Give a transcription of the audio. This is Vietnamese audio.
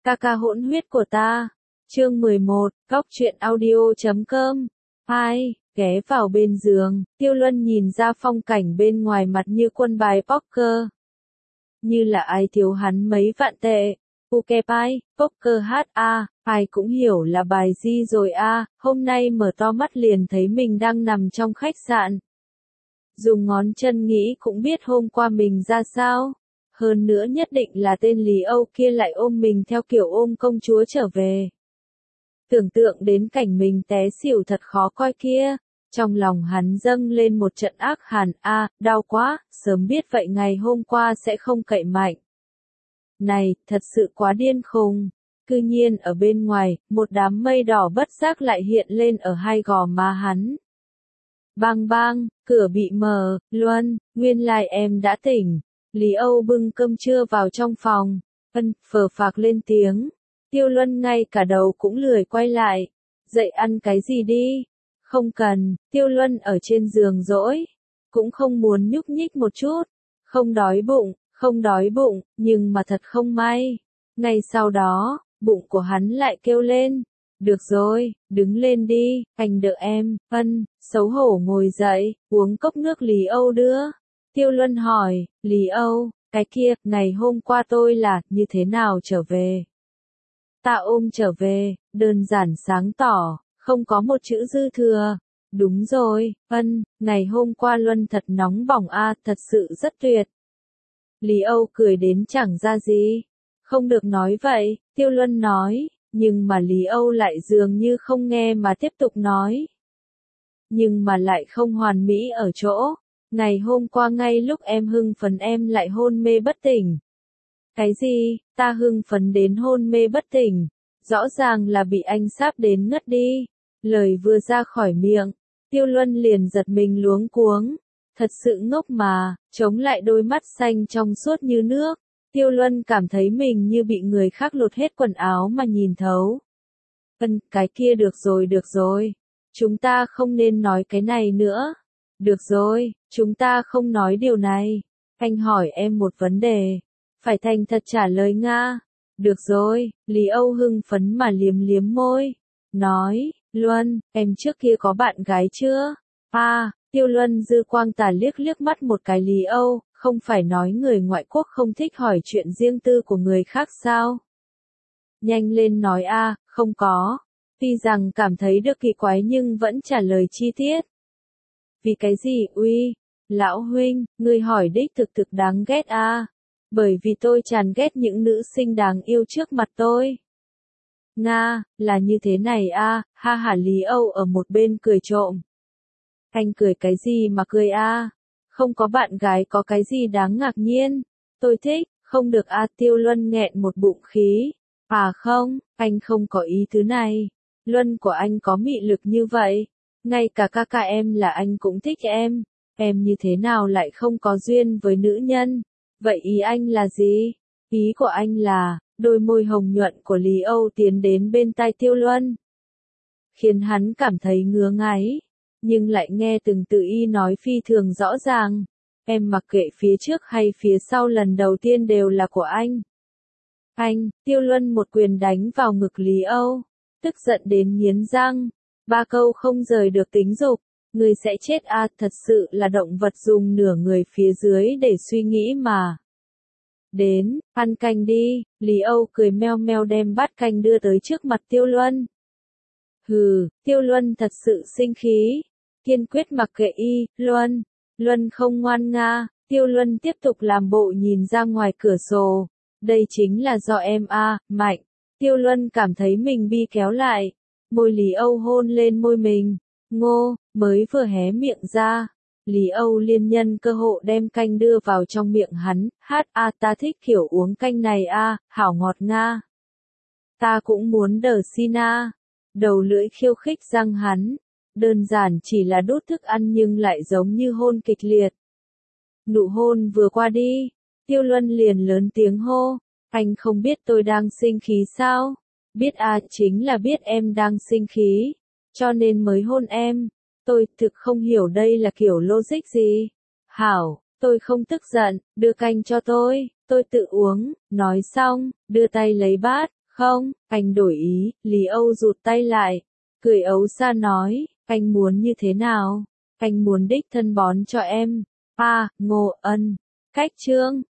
Ca ca hỗn huyết của ta. Chương 11, Góc truyện audio.com. 2. Ghé vào bên giường, Tiêu Luân nhìn ra phong cảnh bên ngoài mặt như quân bài poker. Như là ai thiếu hắn mấy vạn tệ. Pokepai, poker ai cũng hiểu là bài gì rồi hôm nay mở to mắt liền thấy mình đang nằm trong khách sạn. Dùng ngón chân nghĩ cũng biết hôm qua mình ra sao. Hơn nữa nhất định là tên Lý Âu kia lại ôm mình theo kiểu ôm công chúa trở về. Tưởng tượng đến cảnh mình té xỉu thật khó coi kia. Trong lòng hắn dâng lên một trận ác hàn đau quá, sớm biết vậy ngày hôm qua sẽ không cậy mạnh. Này, thật sự quá điên khùng. Cư nhiên ở bên ngoài, một đám mây đỏ bất giác lại hiện lên ở hai gò má hắn. Bang bang, cửa bị mở, Luân, nguyên lai em đã tỉnh. Lý Âu bưng cơm trưa vào trong phòng, phờ phạc lên tiếng. Tiêu Luân ngay cả đầu cũng lười quay lại. Dậy ăn cái gì đi? Không cần, Tiêu Luân ở trên giường dỗi. Cũng không muốn nhúc nhích một chút. Không đói bụng, nhưng mà thật không may. Ngay sau đó, bụng của hắn lại kêu lên. Được rồi, đứng lên đi, anh đợi em, xấu hổ ngồi dậy, uống cốc nước Lý Âu đưa. Tiêu Luân hỏi, Lý Âu, cái kia, ngày hôm qua tôi là, như thế nào trở về? Ta ôm trở về, đơn giản sáng tỏ, không có một chữ dư thừa. Đúng rồi, ngày hôm qua Luân thật nóng bỏng thật sự rất tuyệt. Lý Âu cười đến chẳng ra gì. Không được nói vậy, Tiêu Luân nói, nhưng mà Lý Âu lại dường như không nghe mà tiếp tục nói. Nhưng mà lại không hoàn mỹ ở chỗ. Ngày hôm qua ngay lúc em hưng phấn em lại hôn mê bất tỉnh. Cái gì, ta hưng phấn đến hôn mê bất tỉnh? Rõ ràng là bị anh sáp đến ngất đi. Lời vừa ra khỏi miệng, Tiêu Luân liền giật mình luống cuống. Thật sự ngốc mà, chống lại đôi mắt xanh trong suốt như nước. Tiêu Luân cảm thấy mình như bị người khác lột hết quần áo mà nhìn thấu. Cái kia được rồi. Chúng ta không nên nói cái này nữa. Được rồi, chúng ta không nói điều này. Anh hỏi em một vấn đề. Phải thành thật trả lời Nga. Được rồi, Lý Âu hưng phấn mà liếm liếm môi. Nói, Luân, em trước kia có bạn gái chưa? Tiêu Luân dư quang tà liếc mắt một cái Lý Âu, không phải nói người ngoại quốc không thích hỏi chuyện riêng tư của người khác sao? Nhanh lên nói không có. Tuy rằng cảm thấy được kỳ quái nhưng vẫn trả lời chi tiết. Vì cái gì uy? Lão huynh, ngươi hỏi đích thực đáng ghét Bởi vì tôi chán ghét những nữ sinh đáng yêu trước mặt tôi. Nga, là như thế này ha hả Lý Âu ở một bên cười trộm. Anh cười cái gì mà cười Không có bạn gái có cái gì đáng ngạc nhiên. Tôi thích, không được Tiêu Luân nghẹn một bụng khí. Không, anh không có ý thứ này. Luân của anh có mị lực như vậy. Ngay cả ca ca em là anh cũng thích em. Em như thế nào lại không có duyên với nữ nhân? Vậy ý anh là gì? Ý của anh là, đôi môi hồng nhuận của Lý Âu tiến đến bên tai Tiêu Luân. Khiến hắn cảm thấy ngứa ngáy. Nhưng lại nghe từng tự y nói phi thường rõ ràng. Em mặc kệ phía trước hay phía sau lần đầu tiên đều là của anh. Tiêu Luân một quyền đánh vào ngực Lý Âu. Tức giận đến nghiến răng. 3 câu không rời được tính dục. Người sẽ chết thật sự là động vật dùng nửa người phía dưới để suy nghĩ mà. Đến, ăn canh đi, Lý Âu cười meo meo đem bát canh đưa tới trước mặt Tiêu Luân. Tiêu Luân thật sự sinh khí. Kiên quyết mặc kệ Luân không ngoan nga. Tiêu Luân tiếp tục làm bộ nhìn ra ngoài cửa sổ. Đây chính là do em mạnh. Tiêu Luân cảm thấy mình bi kéo lại. Môi Lý Âu hôn lên môi mình. Ngô, mới vừa hé miệng ra. Lý Âu liên nhân cơ hội đem canh đưa vào trong miệng hắn. Ta thích kiểu uống canh này hảo ngọt nga. Ta cũng muốn đờ xin Đầu lưỡi khiêu khích răng hắn. Đơn giản chỉ là đút thức ăn nhưng lại giống như hôn kịch liệt. Nụ hôn vừa qua đi. Tiêu Luân liền lớn tiếng hô. Anh không biết tôi đang sinh khí sao? Biết chính là biết em đang sinh khí. Cho nên mới hôn em. Tôi thực không hiểu đây là kiểu logic gì. Hảo, tôi không tức giận, đưa canh cho tôi tự uống. Nói xong, đưa tay lấy bát, Không, anh đổi ý, Lý Âu rụt tay lại, cười ấu xa nói, anh muốn như thế nào? Anh muốn đích thân bón cho em. À, Ngô Ân, cách trương.